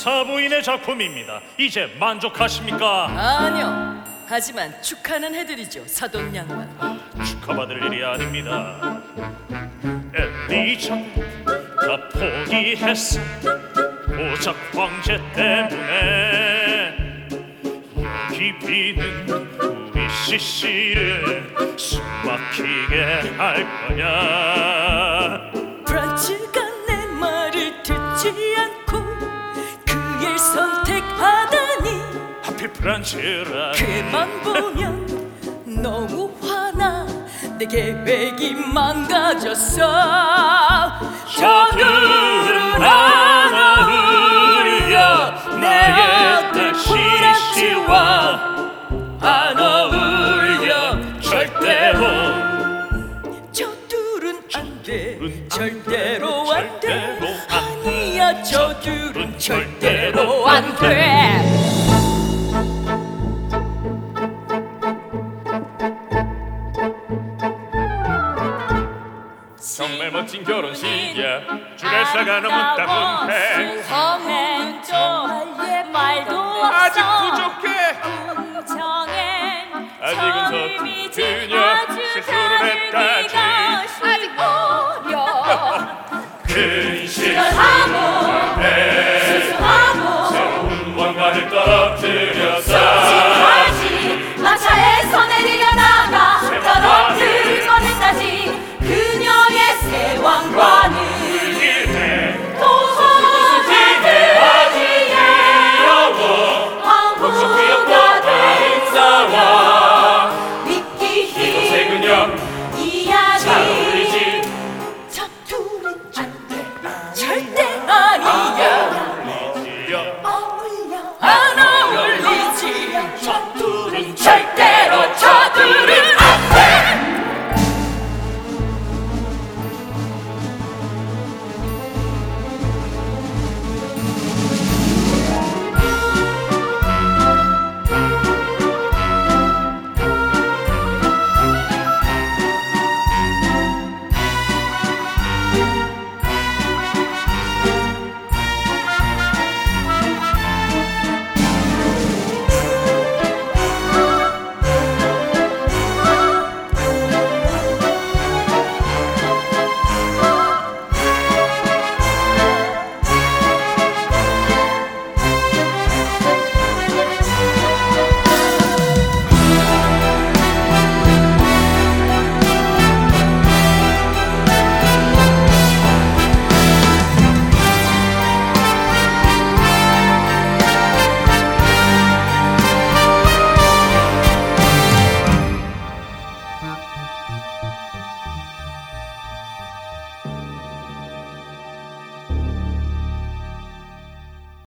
사부인의 작품입니다. 이제 만족하십니까? 아니요. 하지만 축하는 해드리죠, 사돈 양반. 축하받을 일이 아닙니다. 엘리자베트 다 포기했어. 오작 황제 때문에. 여기 비는 우리 시시를 숨막히게 할 거야. 프란츠가 내 말을 듣지 않고 그일 선택하다니. 하필 프란츠라. 그만 보면 너무 화나. 내 계획이 망가졌어. 저들은 하나 흘려 나의 딸 시시와 안 어울려 절대로. 저들은 안 돼, 절대로 안 돼. 아니야, 저들은 절대로 안 돼. 정말 멋진 결혼식이야. 주례사가 너무 따분해. 성은 좀 말도 아직 없어. 부족해. 정엔 아직은 처음이지. 그녀 아주 실수를 했다지. 다르기가 아직 어려. 근실 하고